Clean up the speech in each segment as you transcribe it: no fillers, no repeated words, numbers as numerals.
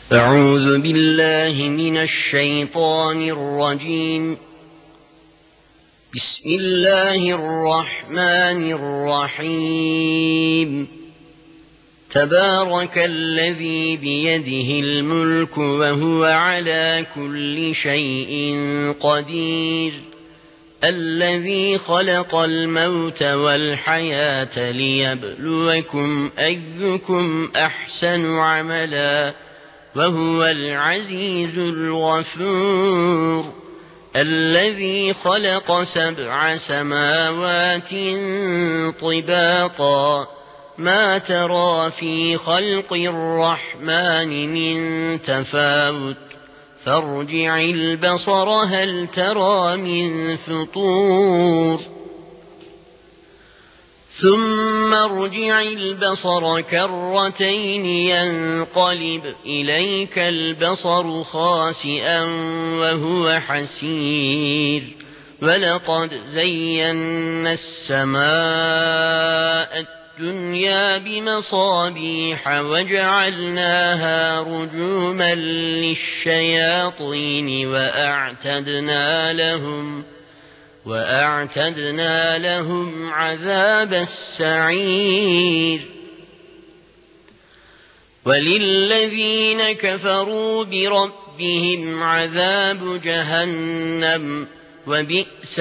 أعوذ بالله من الشيطان الرجيم. بسم الله الرحمن الرحيم. تبارك الذي بيده الملك وهو على كل شيء قدير، الذي خلق الموت والحياة ليبلوكم أيكم أحسن عملا، وهو العزيز الغفور. الذي خلق 7 سماوات طباقا، ما ترى في خلق الرحمن من تفاوت، فارجع البصر هل ترى من فطور، ثم ارجع البصر كرتين ينقلب إليك البصر خاسئا وهو حسير. ولقد زينا السماء الدنيا بمصابيح وجعلناها رجوما للشياطين وأعتدنا لهم عذاب السعير. وللذين كفروا بربهم عذاب جهنم، وبئس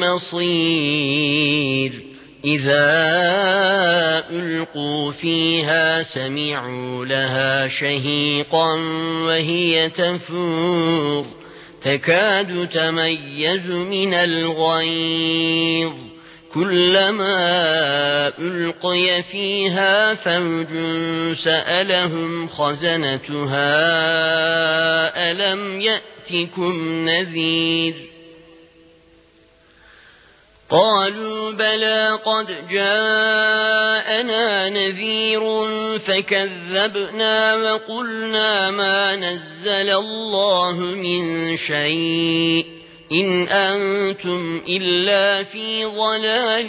المصير. إذا ألقوا فيها سمعوا لها شهيقا وهي تفور، تكاد تميز من الغيظ، كلما ألقي فيها فوج سألهم خزنتها ألم يأتكم نذير، قالوا بلى قد جاءنا نذير فكذبنا وقلنا ما نزل الله من شيء إن أنتم إلا في ضلال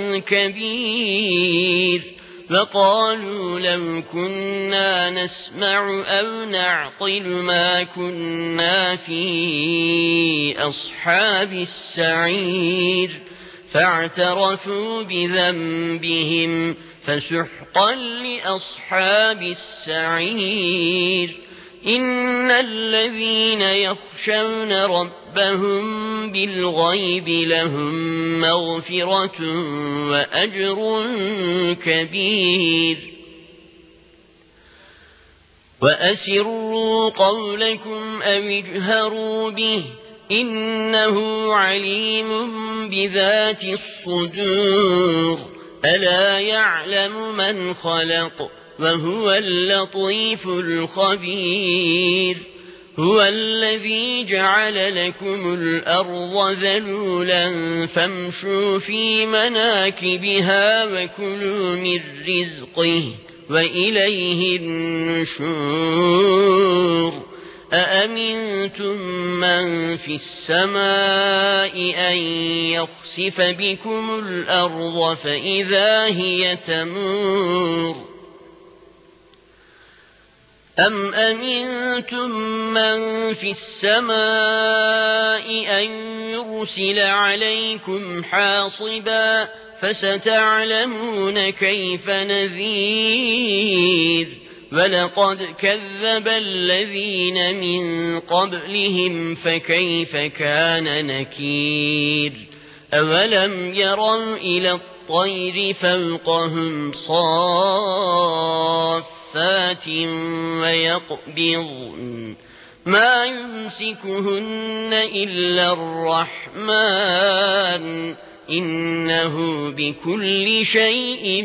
كبير. وقالوا لو كنا نسمع أو نعقل ما كنا في أصحاب السعير، فاعترفوا بذنبهم فسحقا لأصحاب السعير. إن الذين يخشون ربهم بالغيب لهم مغفرة وأجر كبير. وأسروا قولكم أو اجهروا به إنه عليم بذات الصدور. ألا يعلم من خلق وهو اللطيف الخبير. هو الذي جعل لكم الأرض ذلولا فامشوا في مناكبها وكلوا من رزقه وإليه النشور. أأمنتم من في السماء أن يخسف بكم الأرض فإذا هي تمور، أم أمنتم من في السماء أن يرسل عليكم حاصبا فستعلمون كيف نذير. ولقد كذب الذين من قبلهم فكيف كان نكير. أولم يروا إلى الطير فوقهم صافات ويقبضن ما يمسكهن إلا الرحمن إنه بكل شيء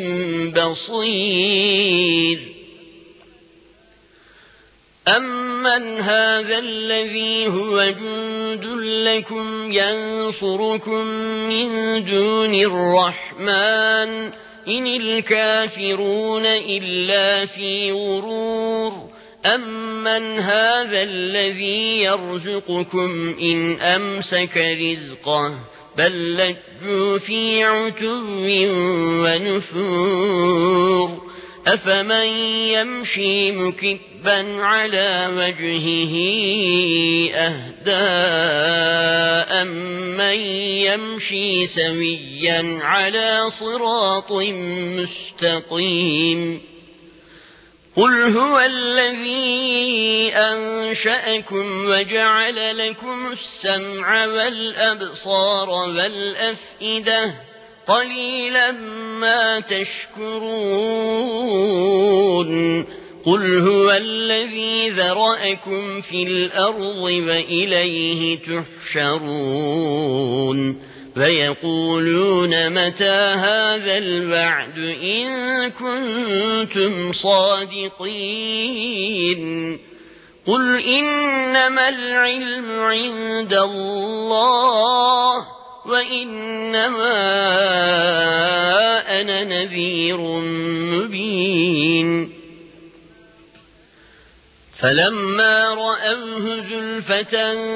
بصير. أمن هذا الذي هو جند لكم ينصركم من دون الرحمن إن الكافرون إلا في غرور. أمن هذا الذي يرزقكم إن أمسك رزقه بل لجوا في عتو ونفور. أفمن يمشي مكبا كِبًّا عَلَى وَجْهِهِ أَهْدَىٰ أَمَّن يَمْشِي سَوِيًّا عَلَىٰ صِرَاطٍ مُّسْتَقِيمٍ قُلْ هُوَ الَّذِي أَنشَأَكُمْ وَجَعَلَ لَكُمُ السَّمْعَ وَالْأَبْصَارَ وَالْأَفْئِدَةَ قَلِيلًا مَّا تَشْكُرُونَ قُلْ هُوَ الَّذِي ذَرَأَكُمْ فِي الْأَرْضِ وَإِلَيْهِ تُحْشَرُونَ فيقولون متى هذا الوعد إن كنتم صادقين قل إنما العلم عند الله وإنما أنا نذير مبين فلما رأوه زلفة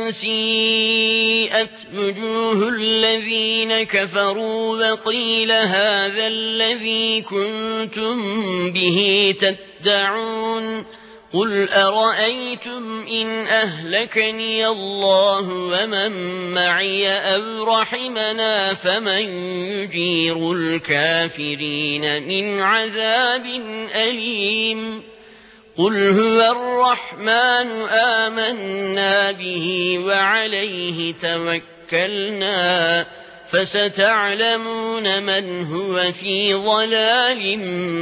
سيئت وجوه الذين كفروا وقيل هذا الذي كنتم به تدعون قل أرأيتم إن أهلكني الله ومن معي أو رحمنا فمن يجير الكافرين من عذاب أليم قل هو الرحمن آمنا به وعليه توكلنا فستعلمون من هو في ضلال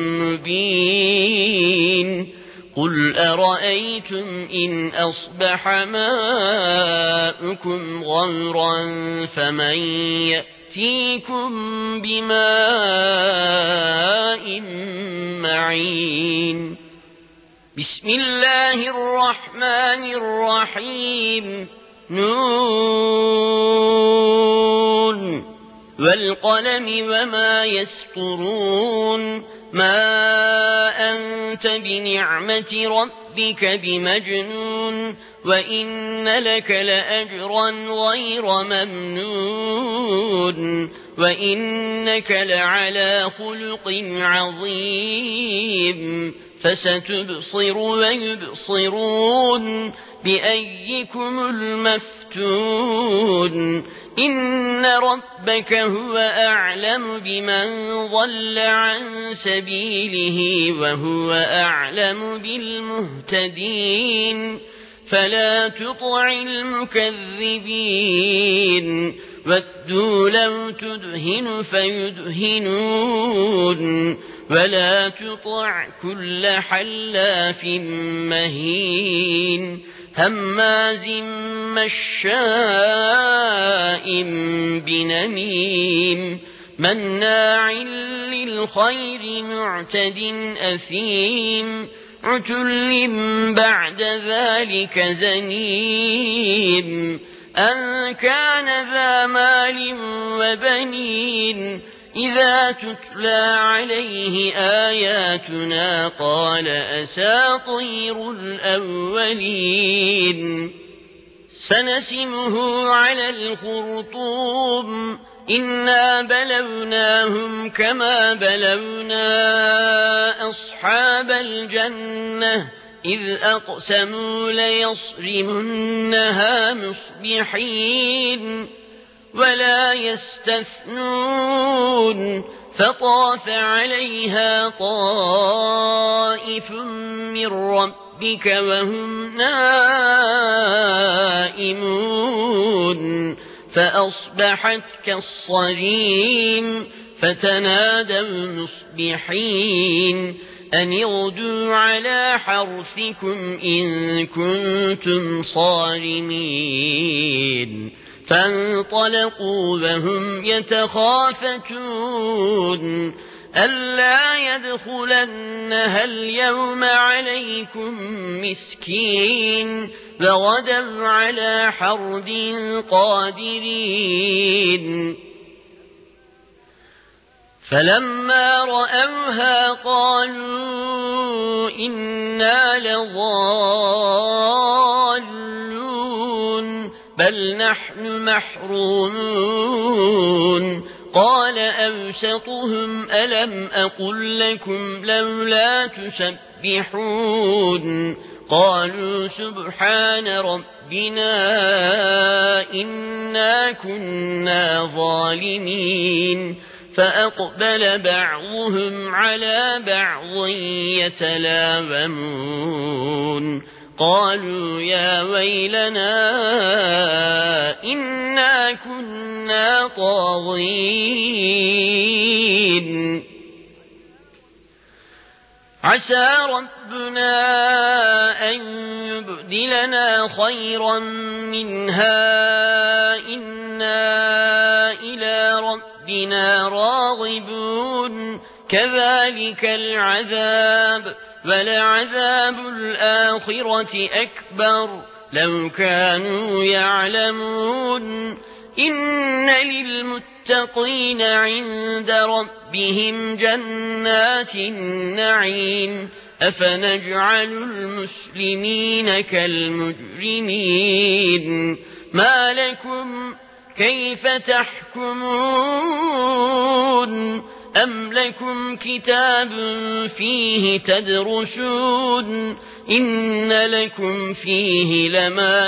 مبين قل أرأيتم إن أصبح ماؤكم غورا فمن يأتيكم بماء معين بسم الله الرحمن الرحيم نون والقلم وما يسطرون ما أنت بنعمة ربك بمجنون وإن لك لأجرا غير ممنون وإنك لعلى خلق عظيم فستبصر ويبصرون بأيكم المفتون إن ربك هو أعلم بمن ضل عن سبيله وهو أعلم بالمهتدين فلا تطع المكذبين ودوا لو تدهن فيدهنون ولا تطع كل حلاف مهين هماز مشاء بنميم مناع للخير معتد أثيم عتل بعد ذلك زنيم أن كان ذا مال وبنين إذا تتلى عليه آياتنا قال أساطير الأولين سنسمه على الخرطوم إنا بلوناهم كما بلونا أصحاب الجنة إذ أقسموا ليصرمنها مصبحين ولا يستثنون فطاف عليها طائف من ربك وهم نائمون فأصبحت كالصريم فتنادوا مصبحين أن اغدوا على حرثكم إن كنتم صارمين فانطلقوا وهم يتخافتون ألا يدخلنها اليوم عليكم مسكين وغدوا على حرد قادرين فلما رأوها قالوا إنا لضالون بل نحن محرومون قال أوسطهم ألم أقل لكم لولا تسبحون قالوا سبحان ربنا إنا كنا ظالمين فأقبل بعضهم على بعض يتلاومون قالوا يا ويلنا إنا كنا طاغين عسى ربنا أن يبدلنا خيرا منها إنا إلى ربنا راغبون كذلك العذاب ولعذاب الآخرة أكبر لو كانوا يعلمون إن للمتقين عند ربهم جنات النعيم أفنجعل المسلمين كالمجرمين ما لكم كيف تحكمون أم لكم كتاب فيه تدرسون إن لكم فيه لما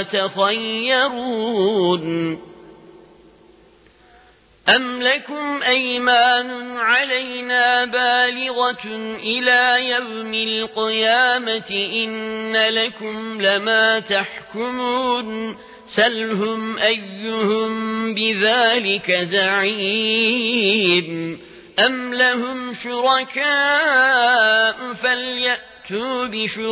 تخيرون أم لكم أيمان علينا بالغة إلى يوم القيامة إن لكم لما تحكمون سلهم أيهم بذلك زعيم أم لهم شركاء فليأتوا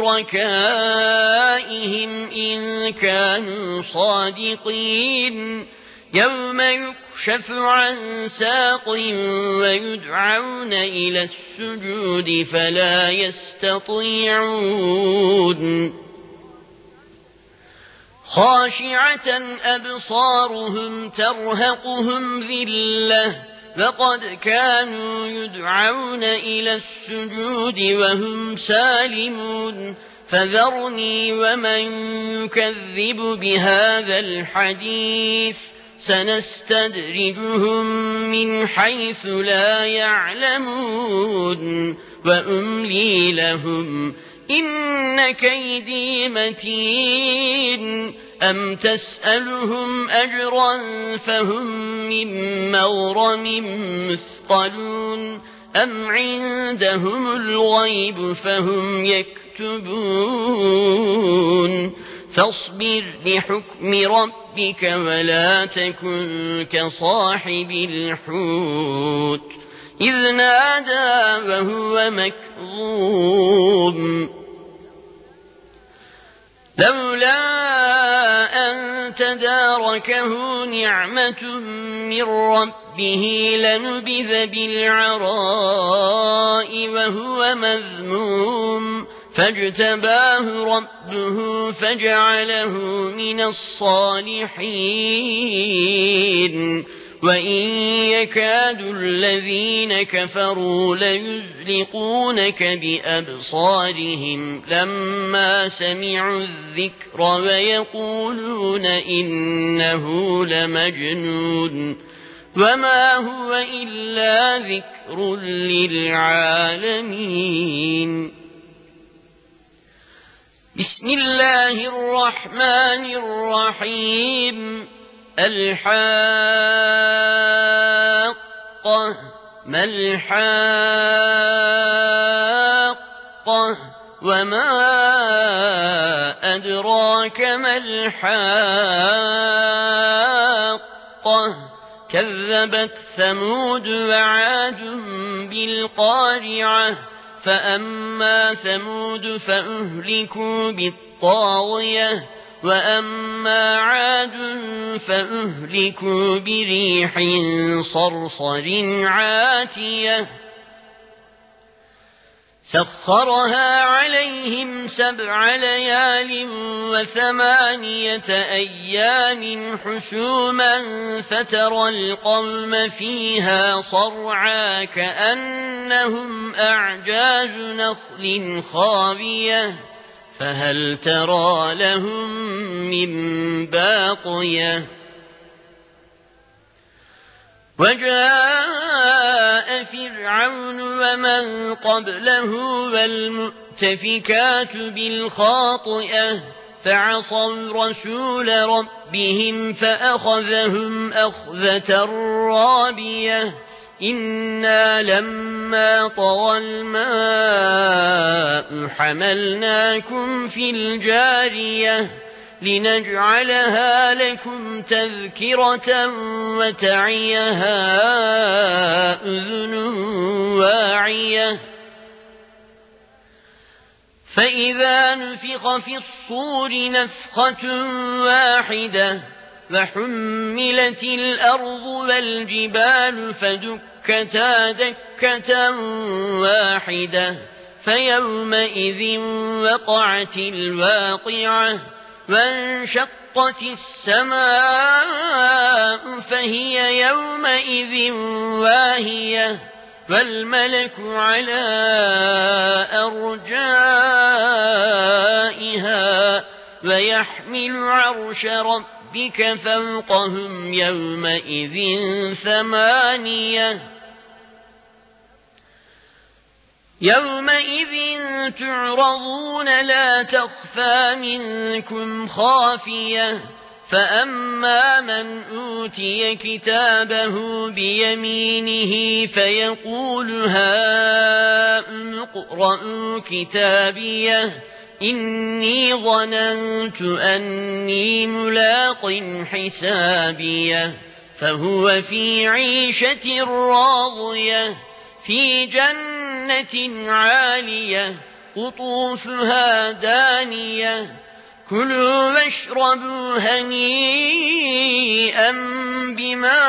بشركائهم إن كانوا صادقين يوم يكشف عن ساق ويدعون إلى السجود فلا يستطيعون خاشعة أبصارهم ترهقهم ذلة وقد كانوا يدعون إلى السجود وهم سالمون فذرني ومن يكذب بهذا الحديث سنستدرجهم من حيث لا يعلمون وأملي لهم إن كيدي متين أم تسألهم أجرا فهم من مغرم مثقلون أم عندهم الغيب فهم يكتبون فاصبر لحكم ربك ولا تكن كصاحب الحوت إذ نادى وهو مكظوم لولا أن تداركه نعمة من ربه لنبذ بالعراء وهو مذموم فاجتباه ربه فجعله من الصالحين وإن يكاد الذين كفروا ليزلقونك بأبصارهم لما سمعوا الذكر ويقولون إنه لمجنون وما هو إلا ذكر للعالمين بسم الله الرحمن الرحيم الحاقة ما الحاقة وما أدراك ما الحاقة كذبت ثمود وعاد بالقارعة فأما ثمود فأهلكوا بالطاغية وأما عاد فأهلكوا بريح صرصر عاتية سخرها عليهم 7 ليال و8 أيام حسوما فترى القوم فيها صرعا كأنهم أعجاز نخل خاوية فهل ترى لهم من باقية وجاء فرعون ومن قبله والمؤتفكات بالخاطئة فعصوا رسول ربهم فأخذهم أخذة رابية إنا لما طغى الماء حملناكم في الجارية لنجعلها لكم تذكرة وتعيها أذن واعية فإذا نفخ في الصور نفخة واحدة وحملت الأرض والجبال فدكتا دكة واحدة فيومئذ وقعت الواقعة وانشقت السماء فهي يومئذ واهية والملك على أرجائها ويحمل عرش ربك فوقهم يومئذ ثمانية يومئذ تعرضون لا تخفى منكم خافية فأما من أوتي كتابه بيمينه فيقول هاؤم اقرءوا كتابيه إني ظننت أني ملاق حسابيه فهو في عيشة راضية في جنة عالية قطوفها دانية كلوا واشربوا هنيئا بما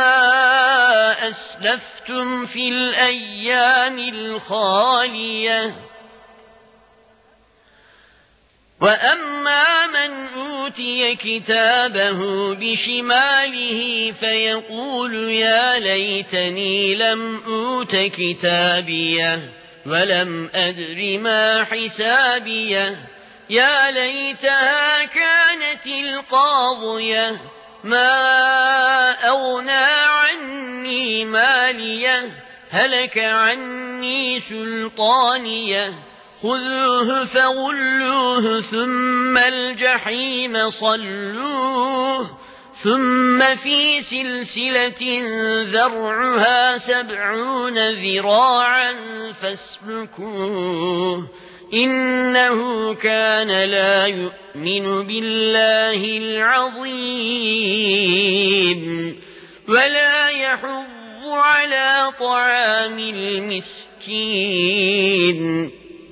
أسلفتم في الأيام الخالية وأما من أوتي كتابه بشماله فيقول يا ليتني لم أوت كتابيه ولم أدر ما حسابيه يا ليتها كانت القاضية ما أغنى عني ماليه هلك عني سلطانيه خذوه فغلوه ثم الجحيم صلوه ثم في سلسلة ذرعها 70 ذراعا فاسلكوه إنه كان لا يؤمن بالله العظيم ولا يحض على طعام المسكين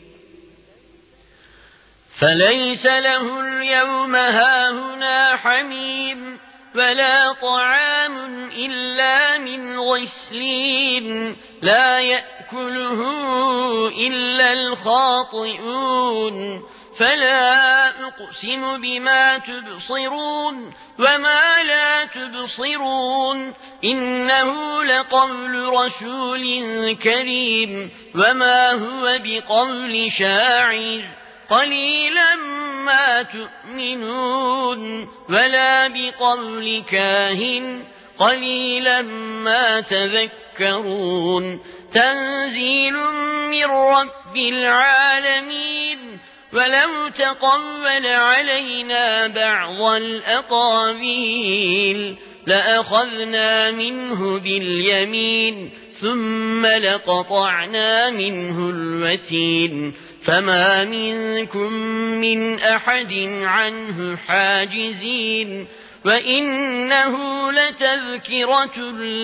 فليس له اليوم هاهنا حميم ولا طعام إلا من غسلين لا يأكله إلا الخاطئون فلا أقسم بما تبصرون وما لا تبصرون إنه لقول رسول كريم وما هو بقول شاعر قليلا ما تؤمنون ولا بقول كاهن قليلا ما تذكرون تنزيل من رب العالمين ولو تقول علينا بعض الأقاويل لأخذنا منه باليمين ثم لقطعنا منه الوتين فما منكم من أحد عنه حاجزين وإنه لتذكرة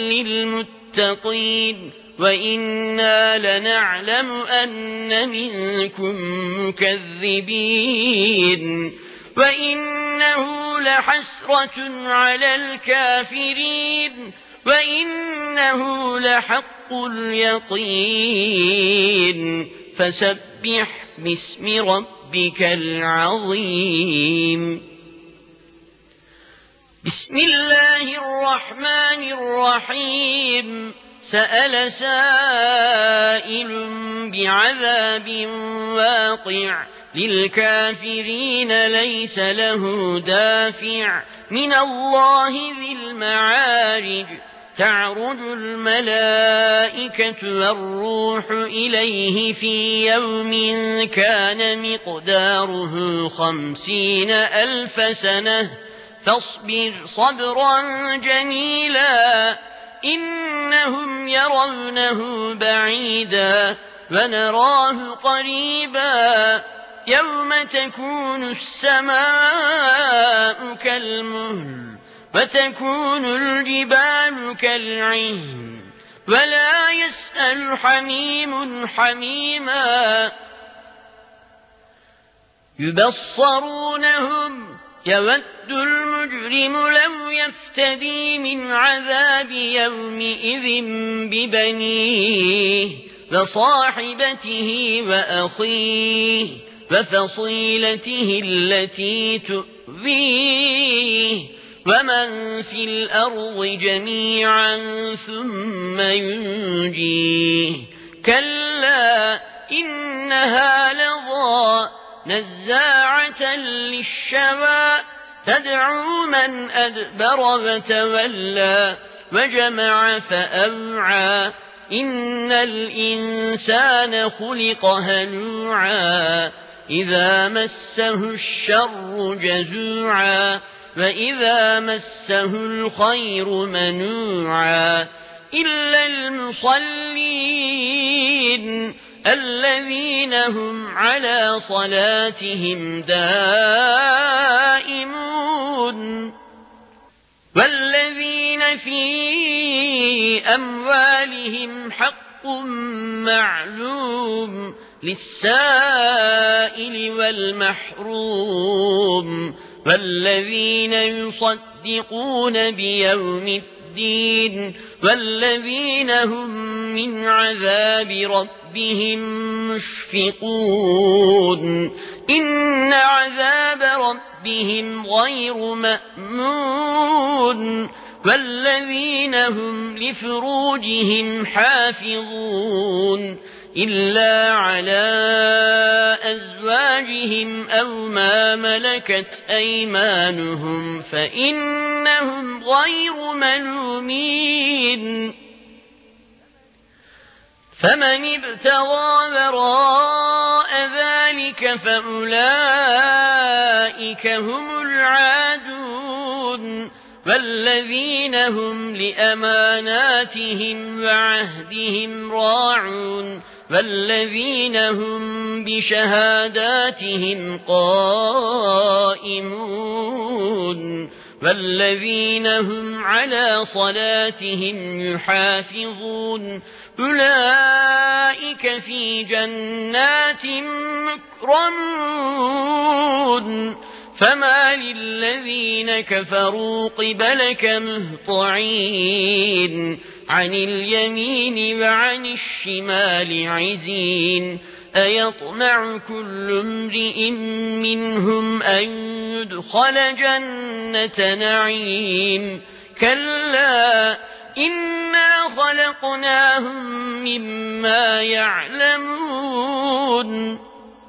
للمتقين وإنا لنعلم أن منكم مكذبين وإنه لحسرة على الكافرين وإنه لحق اليقين فسبح باسم ربك العظيم بسم الله الرحمن الرحيم سأل سائل بعذاب واقع للكافرين ليس له دافع من الله ذي المعارج تعرج الملائكة والروح إليه في يوم كان مقداره 50,000 سنة فاصبر صبرا جميلا إنهم يرونه بعيدا ونراه قريبا يوم تكون السماء كالمهل وتكون الجبال كالعهن ولا يسأل حميم حميما يبصرونهم يود المجرم لو يفتدي من عذاب يومئذ ببنيه وصاحبته وأخيه وفصيلته التي تؤويه ومن في الأرض جميعا ثم ينجيه كلا إنها لظى نزاعة للشوى تدعو من أدبر وتولى وجمع فأوعى إن الإنسان خلق هلوعا إذا مسه الشر جزوعا وإذا مسه الخير منوعا إلا المصلين الذين هم على صلاتهم دائمون والذين في أموالهم حق معلوم للسائل والمحروم والذين يصدقون بيوم الدين والذين هم من عذاب ربهم مشفقون إن عذاب ربهم غير مأمون والذين هم لفروجهم حافظون إلا على أزواجهم أو ما ملكت أيمانهم فإنهم غير ملومين فمن ابتغى وراء ذلك فأولئك هم العادون والذين هم لأماناتهم وعهدهم راعون والذين هم بشهاداتهم قائمون والذين هم على صلاتهم يحافظون أولئك في جنات مكرمون فما للذين كفروا قبلك مهطعين عن اليمين وعن الشمال عزين أيطمع كل امرئ منهم أن يدخل جنة نعيم كلا إنا خلقناهم مما يعلمون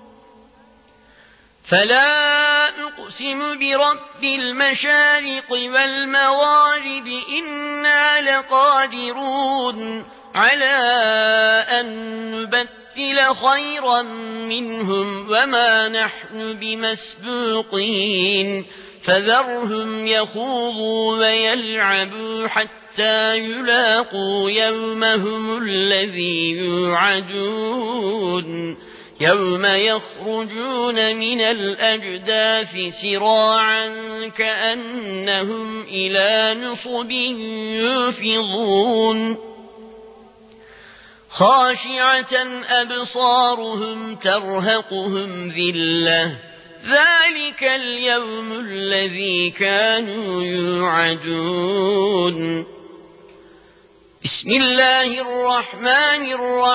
فلا أقسم برب المشارق والمغارب إنا لقادرون على أن نبدل خيرا منهم وما نحن بمسبوقين فذرهم يخوضوا ويلعبوا حتى يلاقوا يومهم الذي يوعدون يوم يخرجون من الأجداث سراعا كأنهم إلى نصب يوفضون خاشعة أبصارهم ترهقهم ذلة ذلك اليوم الذي كانوا يوعدون بسم الله الرحمن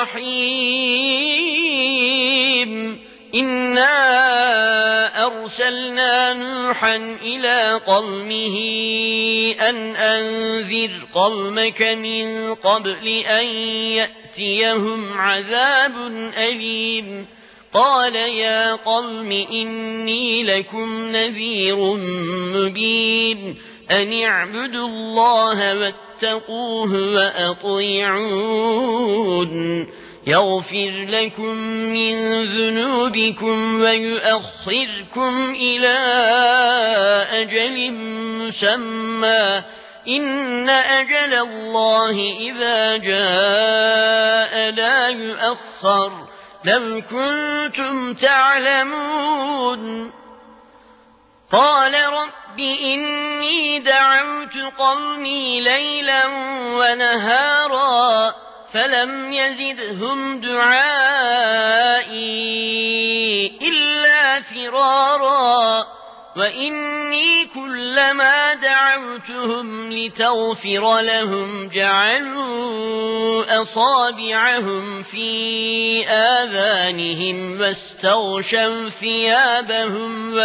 الرحيم إنا أرسلنا نوحا إلى قومه أن أنذر قومك من قبل أن يأتيهم عذاب أليم قال يا قوم إني لكم نذير مبين أن اعبدوا الله واتقوه وأطيعون يغفر لكم من ذنوبكم ويؤخركم إلى أجل مسمى إن أجل الله إذا جاء لا يؤخر لو كنتم تعلمون قال رب إني دعوت قومي ليلا ونهارا فلم يزدهم دعائي إلا فرارا وإني كلما دعوتهم لتغفر لهم جعلوا أصابعهم في آذانهم واستغشوا ثيابهم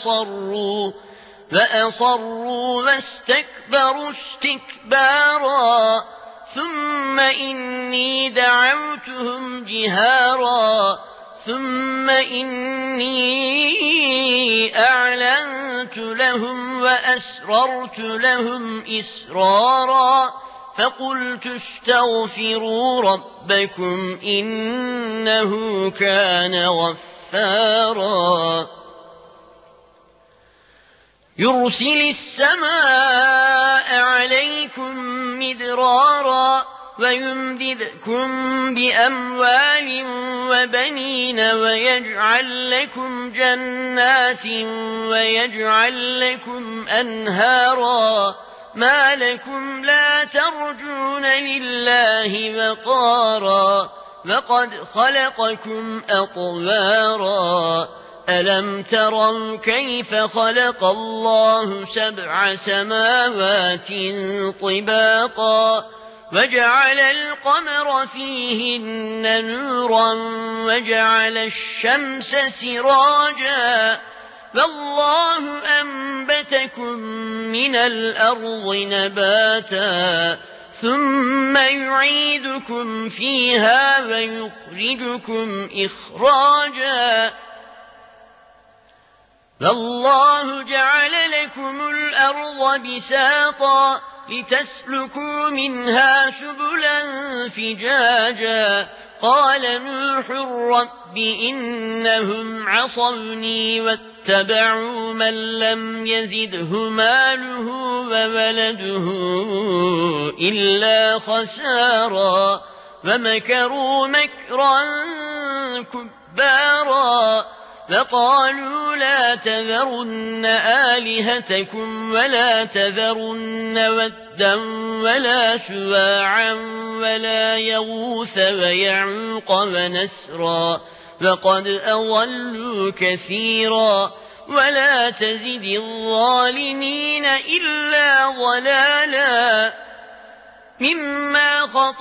وأصروا واستكبروا استكبارا ثم إني دعوتهم جهارا ثم إني أعلنت لهم وأسررت لهم إسرارا فقلت استغفروا ربكم إنه كان غفارا يرسل السماء عليكم مدرارا ويمددكم بأموال وبنين ويجعل لكم جنات ويجعل لكم أنهارا ما لكم لا ترجون لله وقارا وقد خلقكم أطوارا ألم تروا كيف خلق الله 7 سماوات طباقا وجعل القمر فيهن نورا وجعل الشمس سراجا والله أنبتكم من الأرض نباتا ثم يعيدكم فيها ويخرجكم إخراجا والله جعل لكم الأرض بساطا لتسلكوا منها سبلا فجاجا قال نوح رب إنهم عصوني واتبعوا من لم يزده ماله وولده إلا خسارا ومكروا مكرا كبارا فقالوا لا تذرن آلهتكم ولا تذرن ودا ولا سواعا ولا يغوث ويعوق ونسرا وقد أضلوا كثيرا ولا تزد الظالمين إلا ضلالا مما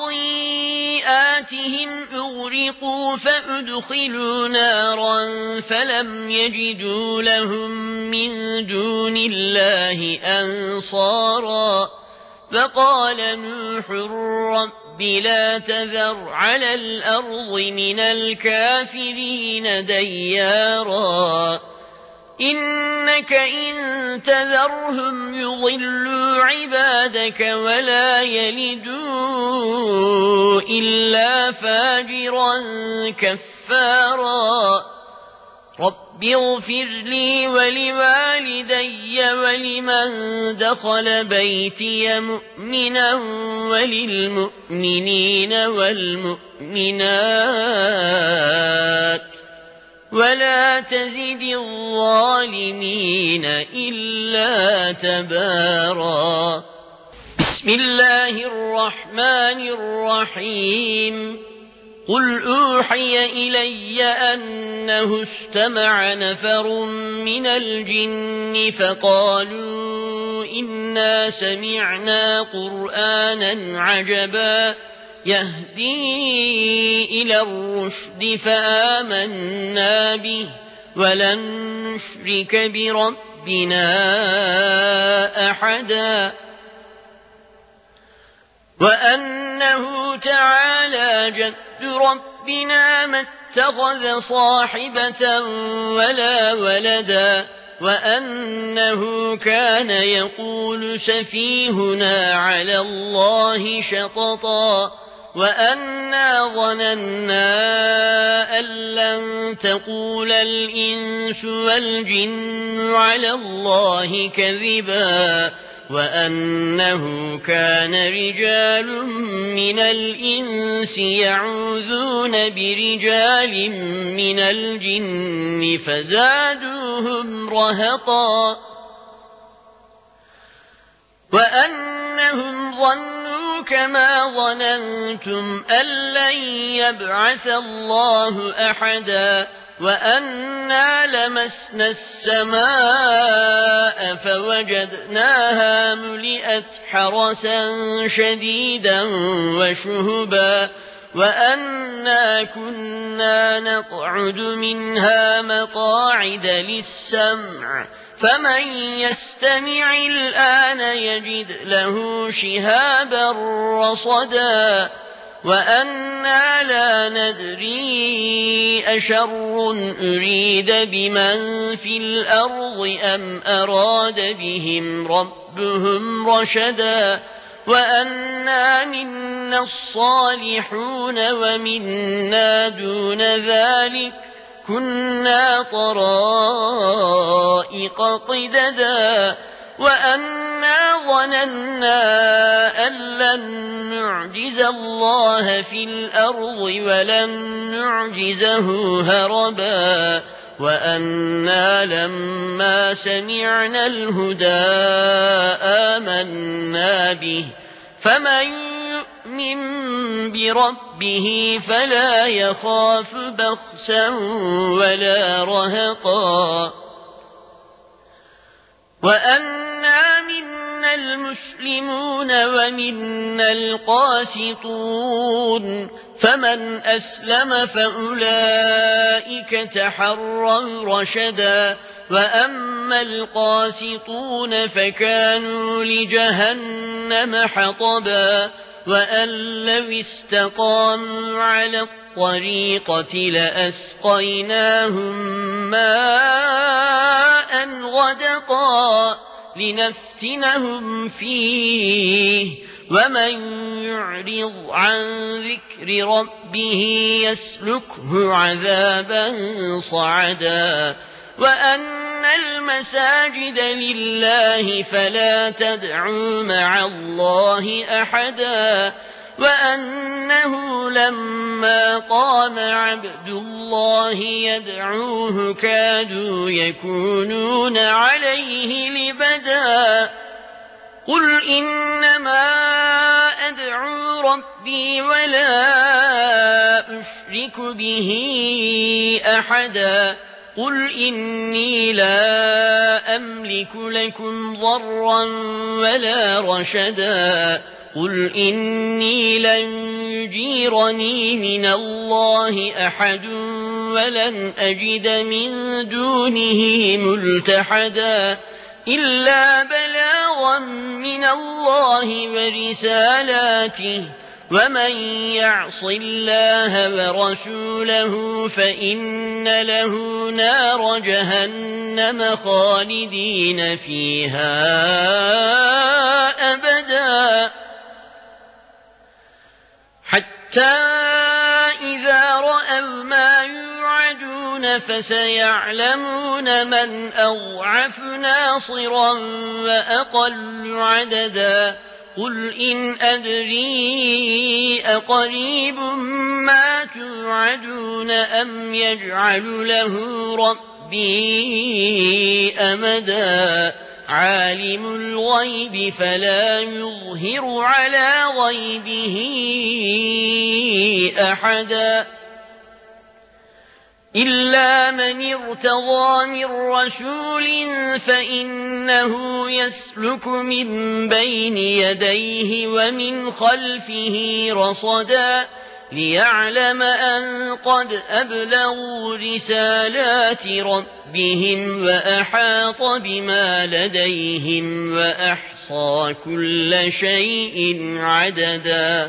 خطيئاتهم أغرقوا فأدخلوا نارا فلم يجدوا لهم من دون الله أنصارا فقال نوح رب لا تذر على الأرض من الكافرين ديارا إنك إن تذرهم يضلوا عبادك ولا يلدوا إلا فاجرا كفارا رب اغفر لي ولوالدي ولمن دخل بيتي مؤمنا وللمؤمنين والمؤمنات ولا تزد الظالمين إلا تبارا بسم الله الرحمن الرحيم قل أوحي إلي أنه استمع نفر من الجن فقالوا إنا سمعنا قرآنا عجبا يهدي إلى الرشد فآمنا به ولن نشرك بربنا أحدا وأنه تعالى جد ربنا ما اتخذ صاحبة ولا ولدا وأنه كان يقول سفيهنا على الله شططا وأنا ظننا أن لن تقول الإنس والجن على الله كذبا وأنه كان رجال من الإنس يعوذون برجال من الجن فزادوهم رهقا وأنهم ظنوا كما ظننتم أن لن يبعث الله أحدا وأنا لمسنا السماء فوجدناها ملئت حرسا شديدا وشهبا وأنا كنا نقعد منها مقاعد للسمع فمن يستمع الآن يجد له شهابا رصدا وأنا لا ندري أشر أريد بمن في الأرض أم أراد بهم ربهم رشدا وأنا منا الصالحون ومنا دون ذلك كنا طرائق قددا وأنا ظننا أن لن نعجز الله في الأرض ولن نعجزه هربا وأنا لما سمعنا الهدى آمنا به فمن يؤمن بربه فلا يخاف بخسا ولا رهقا وأنا منا المسلمون ومنا القاسطون فمن أسلم فأولئك تحروا رشدا وأما القاسطون فكانوا لجهنم حطبا وأن لو استقاموا على الطريقة لأسقيناهم ماء غدقا لنفتنهم فيه ومن يعرض عن ذكر ربه يسلكه عذابا صعدا وأن المساجد لله فلا تدعوا مع الله أحدا وأنه لما قام عبد الله يدعوه كادوا يكونون عليه لبدا قل إنما أدعو ربي ولا أشرك به أحدا قل إني لا أملك لكم ضرا ولا رشدا قل إني لن يجيرني من الله أحد ولن أجد من دونه ملتحدا إلا بلاغا من الله ورسالاته ومن يعص الله ورسوله فإن له نار جهنم خالدين فيها أبدا حتى إذا رأوا ما يوعدون فسيعلمون من أضعف ناصرا وأقل عددا قل إن أدري أقريب ما توعدون أم يجعل له ربي أمدا عالم الغيب فلا يظهر على غيبه أحدا إلا من ارتضى من رسول فإنه يسلك من بين يديه ومن خلفه رصدا ليعلم أن قد أبلغوا رسالات ربهم وأحاط بما لديهم وأحصى كل شيء عددا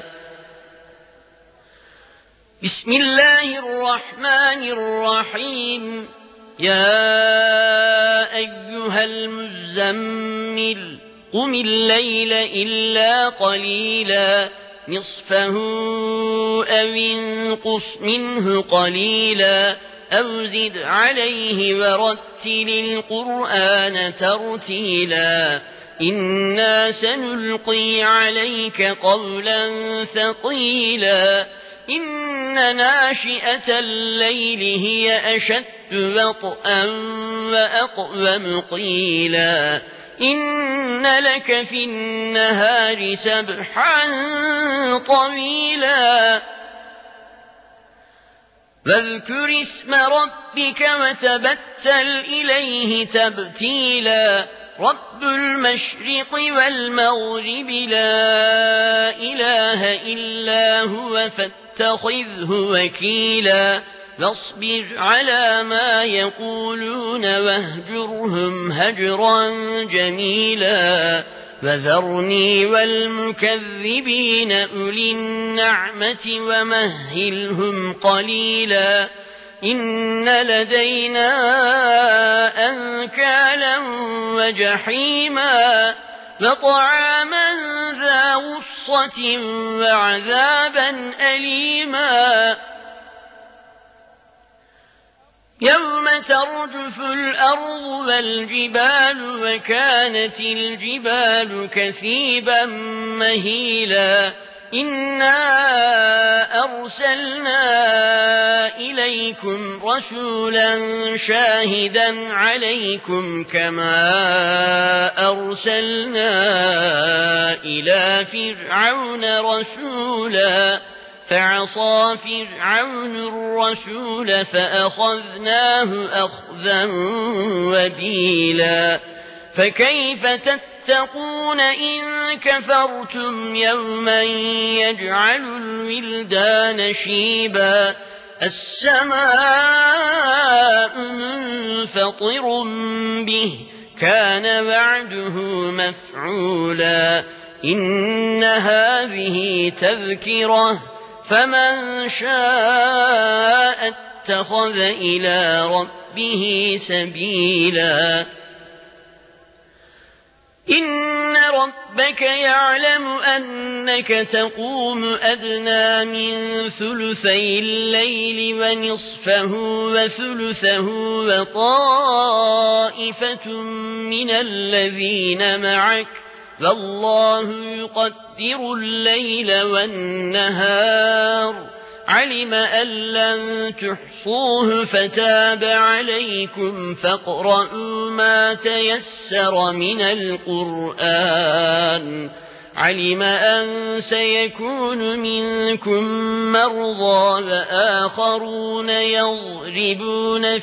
بسم الله الرحمن الرحيم يَا أَيُّهَا الْمُزَّمِّلُ قُمِ اللَّيْلَ إِلَّا قَلِيلًا نِّصْفَهُ أَوِ انقُصْ مِنْهُ قَلِيلًا أَوْ زِدْ عَلَيْهِ وَرَتِّلِ الْقُرْآنَ تَرْتِيلًا إِنَّا سَنُلْقِي عَلَيْكَ قَوْلًا ثَقِيلًا إِنَّ نَاشِئَةَ اللَّيْلِ هِيَ أَشَدُّ وَطْئًا وَأَقْوَمُ قِيلًا إِنَّ لَكَ فِي النَّهَارِ سَبْحًا طَوِيلًا وَاذْكُرِ اسْمَ رَبِّكَ وَتَبَتَّلْ إِلَيْهِ تَبْتِيلًا رَبُّ الْمَشْرِقِ وَالْمَغْرِبِ لَا إِلَٰهَ إِلَّا هُوَ فَاتَّخِذْهُ وَكِيلًا وَاصْبِرْ عَلَىٰ مَا يَقُولُونَ وَاهْجُرْهُمْ هَجْرًا جَمِيلًا وَذَرْنِي وَالْمُكَذِّبِينَ أُولِي النَّعْمَةِ وَمَهِّلْهُمْ قَلِيلًا إِنَّ لَدَيْنَا أَنكَالًا وَجَحِيمًا وَطَعَامًا ذَا غُصَّةٍ وَعَذَابًا أَلِيمًا يَوْمَ تَرْجُفُ الْأَرْضُ وَالْجِبَالُ وَكَانَتِ الْجِبَالُ كَثِيبًا مَّهِيلًا إِنَّا أَرْسَلْنَا إِلَيْكُمْ رَسُولًا شَاهِدًا عَلَيْكُمْ كَمَا أَرْسَلْنَا إِلَىٰ فِرْعَوْنَ رَسُولًا فَعَصَىٰ فِرْعَوْنُ الرَّسُولَ فَأَخَذْنَاهُ أَخْذًا وَبِيلًا فَكَيْفَ تَتَّقُونَ إِن كَفَرْتُمْ يَوْمًا يَجْعَلُ الْوِلْدَانَ شِيبًا السَّمَاءُ مُنفَطِرٌ بِهِ كَانَ وَعْدُهُ مَفْعُولًا إِنَّ هَٰذِهِ تَذْكِرَةٌ فَمَن شَاءَ اتَّخَذَ إِلَىٰ رَبِّهِ سَبِيلًا إِنَّ رَبَّكَ يَعْلَمُ أَنَّكَ تَقُومُ أَدْنَىٰ مِن ثُلُثَيِ اللَّيْلِ وَنِصْفَهُ وَثُلُثَهُ وَطَائِفَةٌ مِّنَ الَّذِينَ مَعَكَ وَاللَّهُ يُقَدِّرُ اللَّيْلَ وَالنَّهَارَ عَلِمَ أَن لَّن تُحْصُوهُ فَتَابَ عَلَيْكُمْ فَاقْرَءُوا مَا تَيَسَّرَ مِنَ الْقُرْآنِ عَلِمَ أَن سَيَكُونُ مِنكُم مَّرْضَىٰ وَآخَرُونَ يَضْرِبُونَ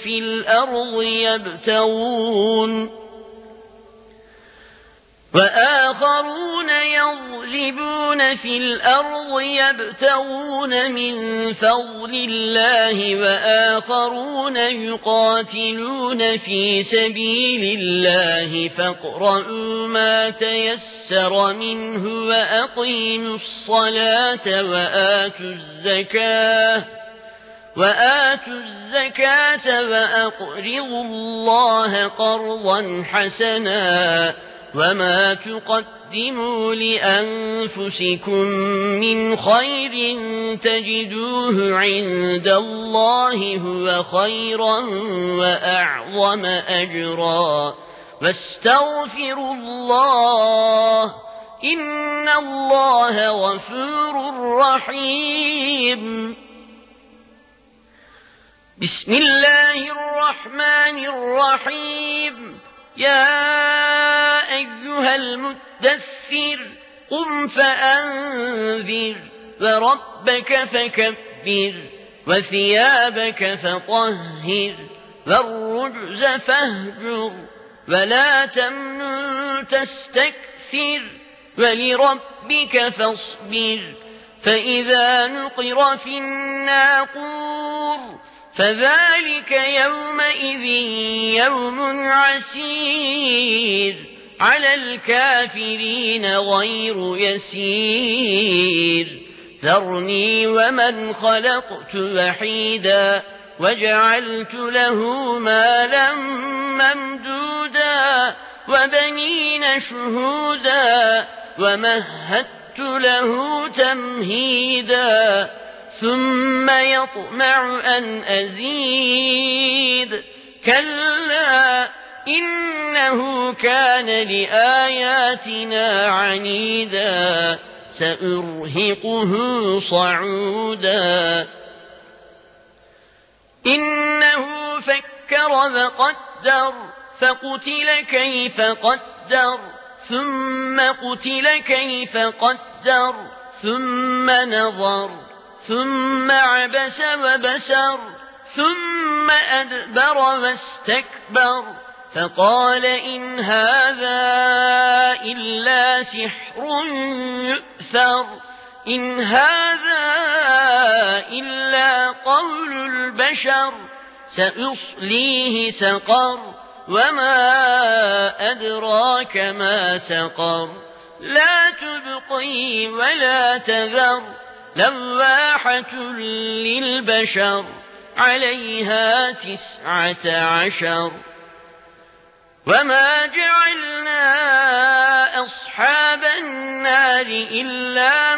في الْأَرْضِ يَبْتَغُونَ مِن فَضْلِ اللَّهِ وَآخَرُونَ يُقَاتِلُونَ فِي سَبِيلِ اللَّهِ فاقْرَءُوا مَا تَيَسَّرَ مِنْهُ وَأَقِيمُوا الصَّلَاةَ وَآتُوا الزَّكَاةَ وَأَقْرِضُوا اللَّهَ قَرْضًا حَسَنًا وَمَا تُقَدِّمُوا لِأَنفُسِكُم مِّنْ خَيْرٍ تَجِدُوهُ عِندَ اللَّهِ هُوَ خَيْرًا وَأَعْظَمَ أَجْرًا وَاسْتَغْفِرُوا اللَّهَ ۖ إِنَّ اللَّهَ غَفُورٌ رَّحِيمٌ بسم الله الرحمن الرحيم يا أيها المدثر قم فأنذر وربك فكبر وثيابك فطهر والرجز فاهجر ولا تمنن تستكثر ولربك فاصبر فإذا نقر في الناقور فذلك يومئذ يوم عسير على الكافرين غير يسير ذرني ومن خلقت وحيدا وجعلت له مالا ممدودا وبنين شهودا ومهدت له تمهيدا ثم يطمع أن أزيد كلا إنه كان لآياتنا عنيدا سأرهقه صعودا إنه فكر وقدر فقتل كيف قدر ثم قتل كيف قدر ثم نظر ثم عبس وبسر ثم أدبر واستكبر فقال إن هذا إلا سحر يؤثر إن هذا إلا قول البشر سأصليه سقر وما أدراك ما سقر لا تبقي ولا تذر لواحة للبشر عليها 19 وما جعلنا أصحاب النار إلا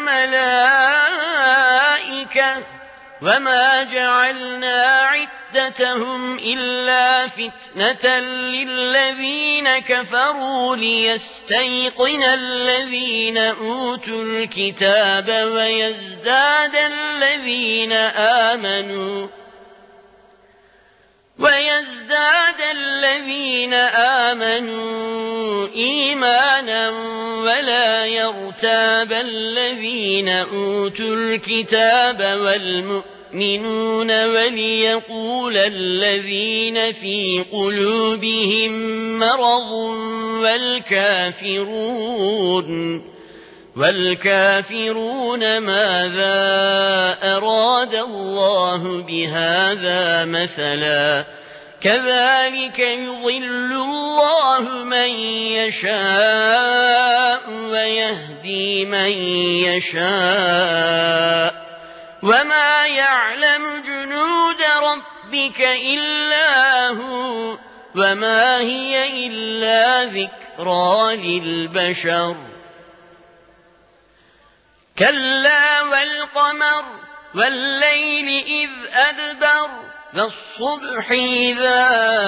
ملائكة وما جعلنا عدتهم إلا فتنة للذين كفروا ليستيقن الذين أوتوا الكتاب ويزداد الذين آمنوا إيمانا ولا يرتاب الذين أوتوا الكتاب والمؤمنون وليقول الذين في قلوبهم مرض والكافرون ماذا أراد الله بهذا مثلا كذلك يضل الله من يشاء ويهدي من يشاء وما يعلم جنود ربك إلا هو وما هي إلا ذكرى للبشر كلا والقمر والليل إذ أدبر والصبح إذا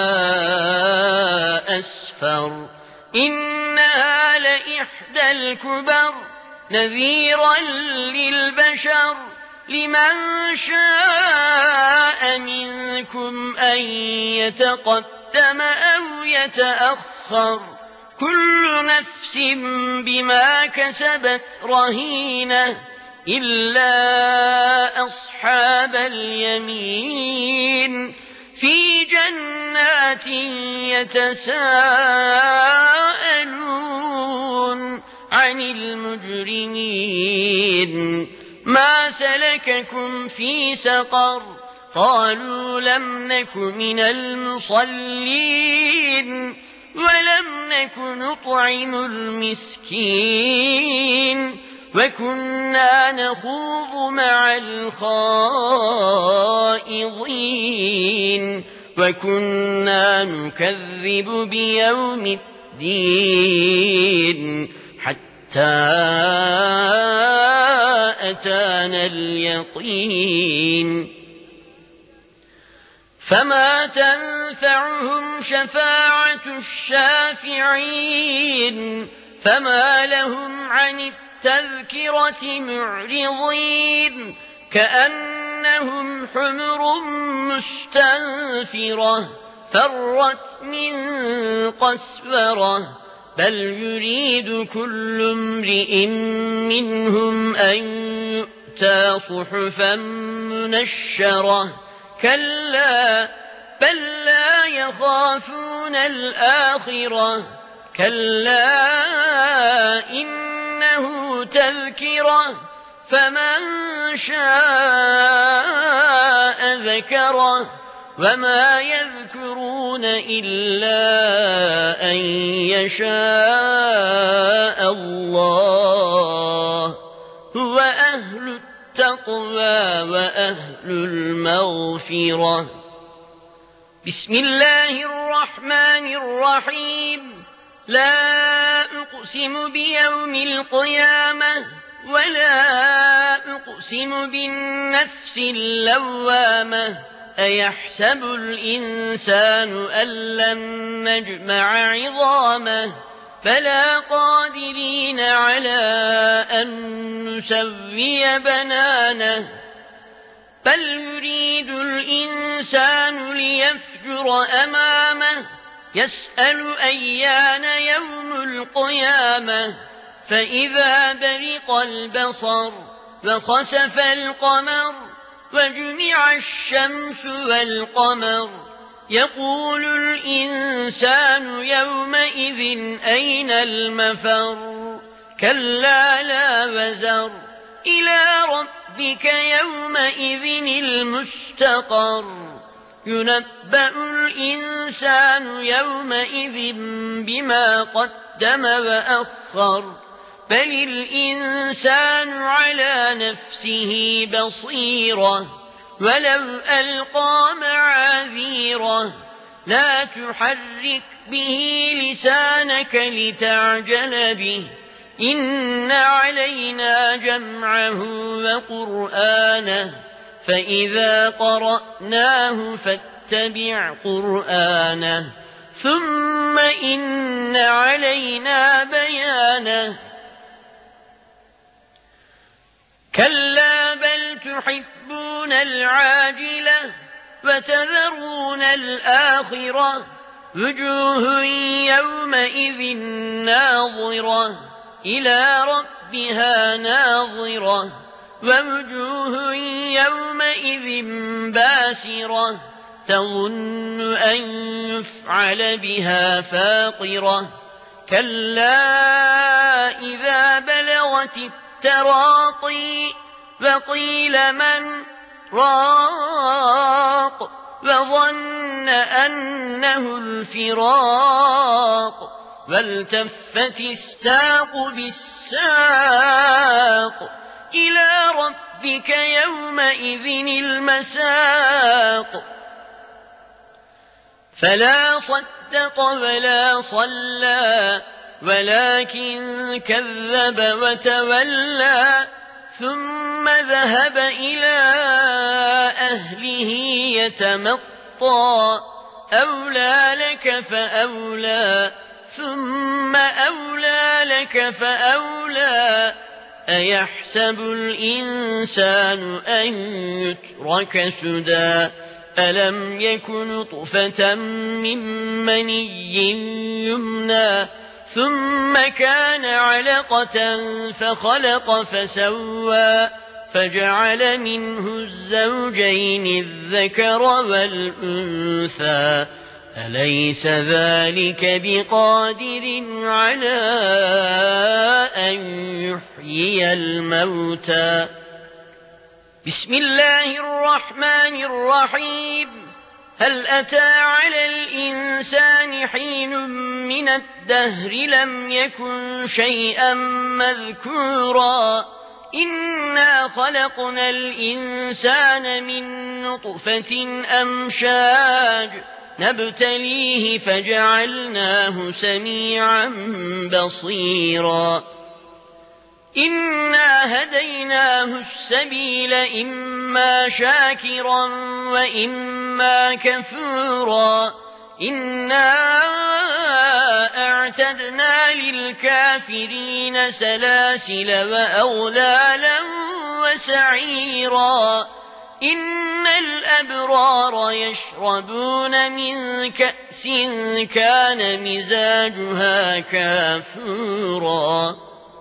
أسفر إنها لإحدى الكبر نذيرا للبشر لمن شاء منكم أن يتقدم أو يتأخر كل نفس بما كسبت رهينة إلا أصحاب اليمين في جنات يتساءلون عن المجرمين ما سلككم في سقر قالوا لم نك من المصلين ولم نك نطعم المسكين وكنا نخوض مع الخائضين وكنا نكذب بيوم الدين حتى أتانا اليقين فما تنفعهم شفاعة الشافعين فما لهم عن التذكرة معرضين كأنهم حمر مستنفرة فرت من قسورة بل يريد كل امرئ منهم أن يؤتى صحفا منشرة كلا بل لا يخافون الآخرة كلا إنه تذكرة فمن شاء ذكره وما يذكرون إلا أن يشاء الله هو أهل التقوى وأهل المغفرة بسم الله الرحمن الرحيم لا أقسم بيوم القيامة ولا أقسم بالنفس اللوامة أيحسب الإنسان أن لن نجمع عظامه بلى قادرين على أن نسوي بنانه بل يريد الإنسان ليفجر أمامه يسأل أيان يوم القيامة فإذا برق البصر وخسف القمر وجمع الشمس والقمر يقول الإنسان يومئذ أين المفر كلا لا وزر إلى ربك يومئذ المستقر ينبأ الإنسان يومئذ بما قدم وأخر بل الإنسان على نفسه بصيرة ولو ألقى معاذيره لا تحرك به لسانك لتعجل به إن علينا جمعه وقرآنه فإذا قرأناه فاتبع قرآنه ثم إن علينا بيانه كلا بل تحبون العاجلة وتذرون الآخرة وجوه يومئذ ناظرة إلى ربها ناظرة ووجوه يومئذ باسرة تظن أن يفعل بها فاقرة كلا إذا بلغت التراقي وقيل من راق وظن أنه الفراق والتفت الساق بالساق إلى ربك يومئذ المساق فلا صدق ولا صلى ولكن كذب وتولى ثم ذهب إلى أهله يتمطى أولى لك فأولى ثم أولى لك فأولى أيحسب الإنسان أن يترك سدى ألم يك نطفة من مني يمنى ثم كان علقة فخلق فسوى فجعل منه الزوجين الذكر والأنثى أليس ذلك بقادر على أن يحيي الموتى بسم الله الرحمن الرحيم هل أتى على الإنسان حين من الدهر لم يكن شيئا مذكورا إنا خلقنا الإنسان من نطفة أمشاج نبتليه فجعلناه سميعا بصيرا إنا هديناه السبيل إما شاكرا وإما كفورا إنا أعتدنا للكافرين سلاسل وأغلالا وسعيرا إن الأبرار يشربون من كأس كان مزاجها كافورا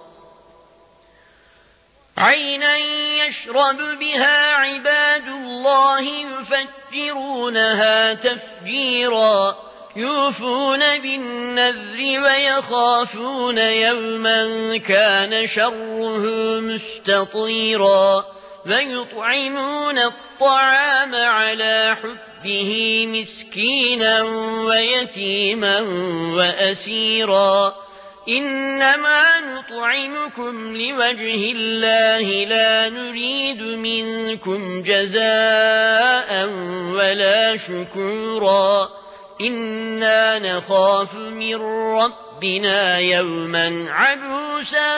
عينا يشرب بها عباد الله يفجرونها تفجيرا يوفون بالنذر ويخافون يوما كان شره مستطيرا ويطعمون الطعام على حبه مسكينا ويتيما وأسيرا إنما نطعمكم لوجه الله لا نريد منكم جزاء ولا شكورا إنا نخاف من ربنا يوما عبوسا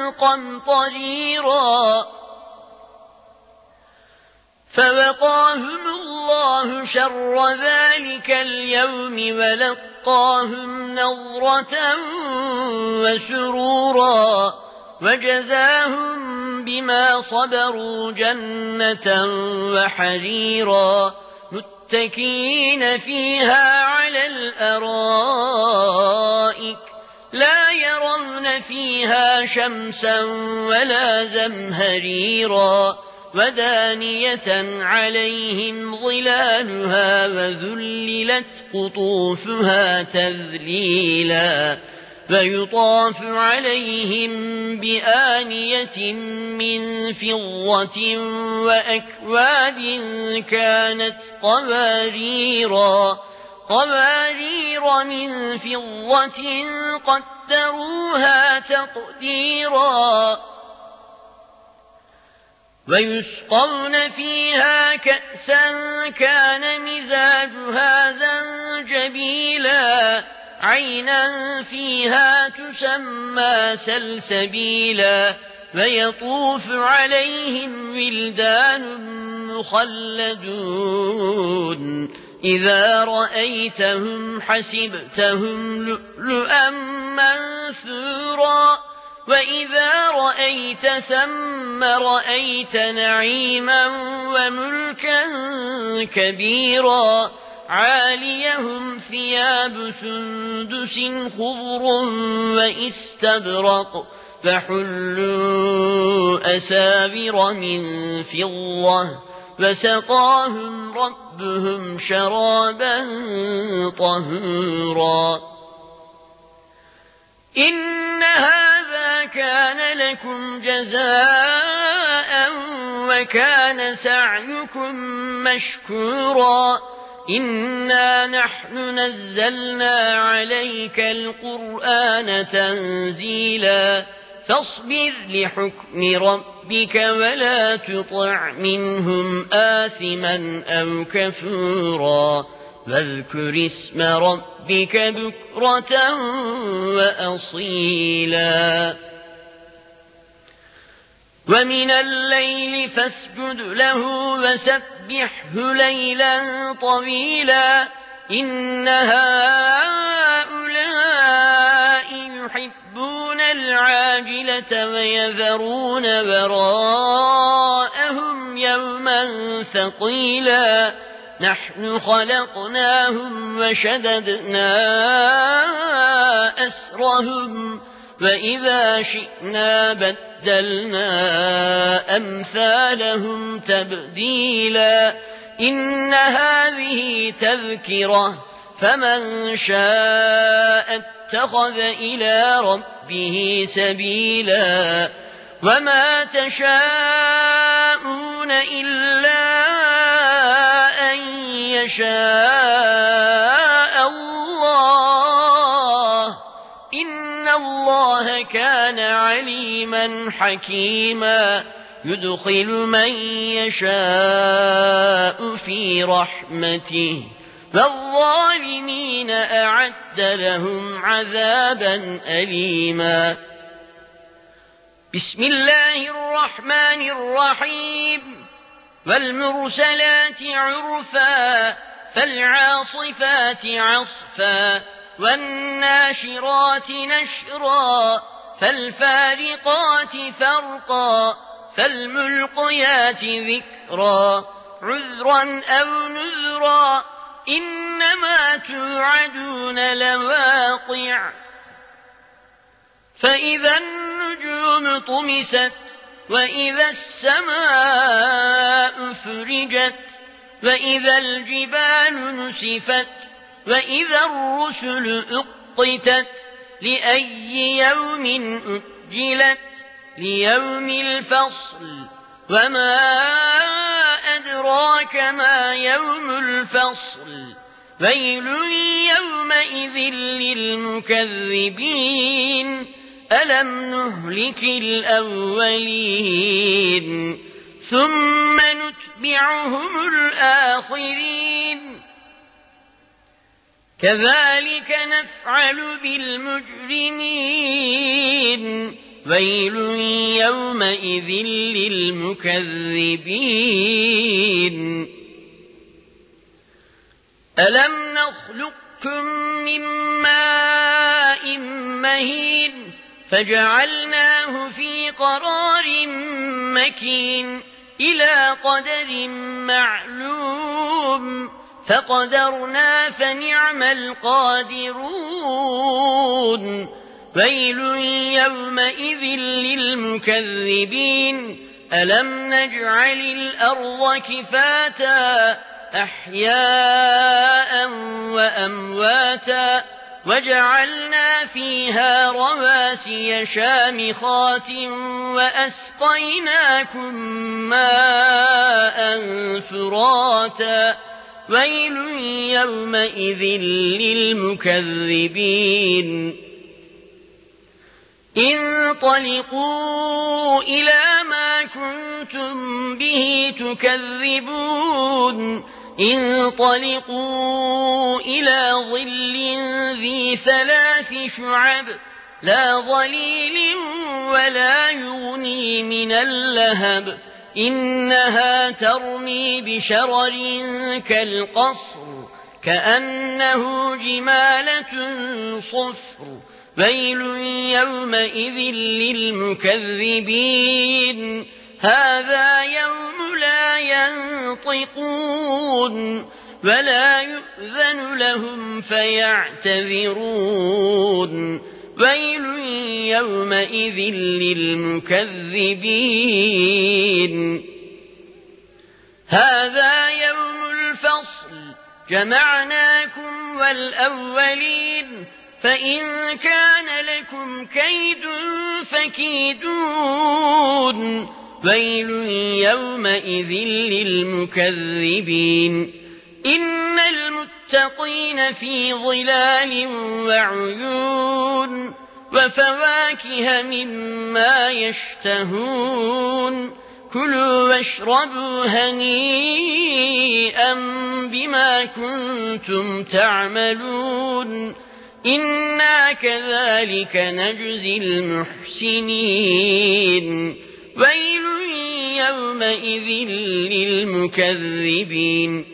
قمطريرا فوقاهم الله شر ذلك اليوم ولقاهم نضرة وسرورا وجزاهم بما صبروا جنة وحريرا متكئين فيها على الأرائك لا يرون فيها شمسا ولا زمهريرا ودانية عليهم ظلالها وذللت قطوفها تذليلا ويطاف عليهم بآنية من فضة وأكواب كانت قوارير من فضة قدروها تقديرا ويسقون فيها كأسا كان مزاجها زنجبيلا عينا فيها تسمى سلسبيلا ويطوف عليهم ولدان مخلدون إذا رأيتهم حسبتهم لؤلؤا منثورا وإذا رأيت ثم رأيت نعيما وملكا كبيرا عاليهم ثياب سندس خضر وإستبرق فحلوا أسابر من فضة وسقاهم ربهم شرابا طهورا إن هذا كان لكم جزاء وكان سعيكم مشكورا إنا نحن نزلنا عليك القرآن تنزيلا فاصبر لحكم ربك ولا تطع منهم آثما أو كفورا واذكر اسم ربك بكرة وأصيلا ومن الليل فاسجد له وسبحه ليلا طويلا إن هؤلاء يحبون العاجلة ويذرون وراءهم يوما ثقيلا نحن خلقناهم وشددنا أسرهم وإذا شئنا بدلنا أمثالهم تبديلا إن هذه تذكرة فمن شاء اتخذ إلى ربه سبيلا وما تشاءون إلا أن يشاء الله إن الله كان عليما حكيما يدخل من يشاء في رحمته والظالمين أعد لهم عذابا أليما بسم الله الرحمن الرحيم والمرسلات عرفا فالعاصفات عصفا والناشرات نشرا فالفارقات فرقا فالملقيات ذكرا عذرا أو نذرا إنما توعدون لواقع فإذا النجوم طمست وإذا السماء فرجت وإذا الجبال نسفت وإذا الرسل أقتت لأي يوم أجلت ليوم الفصل وما أدراك ما يوم الفصل ويل يومئذ للمكذبين ألم نهلك الأولين ثم نتبعهم الآخرين كذلك نفعل بالمجرمين ويل يومئذ للمكذبين ألم نخلقكم من ماء مهين فجعلناه في قرار مكين إلى قدر معلوم فقدرنا فنعم القادرون ويل يومئذ للمكذبين ألم نجعل الأرض كفاتا أحياء وأمواتا وجعلنا فيها رواسي شامخات وأسقيناكم ماء فراتا ويل يومئذ للمكذبين انطلقوا إلى ما كنتم به تكذبون انطلقوا إلى ظل ذي 3 شعب لا ظليل ولا يغني من اللهب إنها ترمي بشرر كالقصر كأنه جمالة صفر ويل يومئذ للمكذبين هذا يوم لا ينطقون ولا يؤذن لهم فيعتذرون ويل يومئذ للمكذبين هذا يوم الفصل جمعناكم والأولين فإن كان لكم كيد فكيدون ويل يومئذ للمكذبين إن المتقين في ظلال وعيون وفواكه مما يشتهون كلوا واشربوا هنيئا بما كنتم تعملون إنا كذلك نجزي المحسنين ويل يومئذ للمكذبين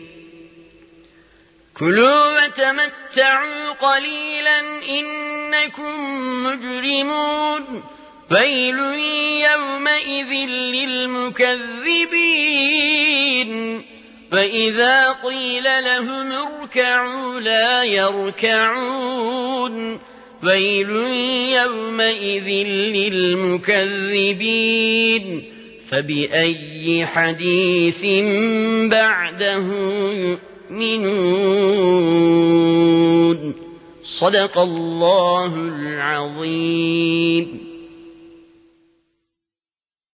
كلوا وتمتعوا قليلا إنكم مجرمون ويل يومئذ للمكذبين وإذا قيل لهم اركعوا لا يركعون ويل يومئذ للمكذبين فبأي حديث بعده يؤمنون صدق الله العظيم.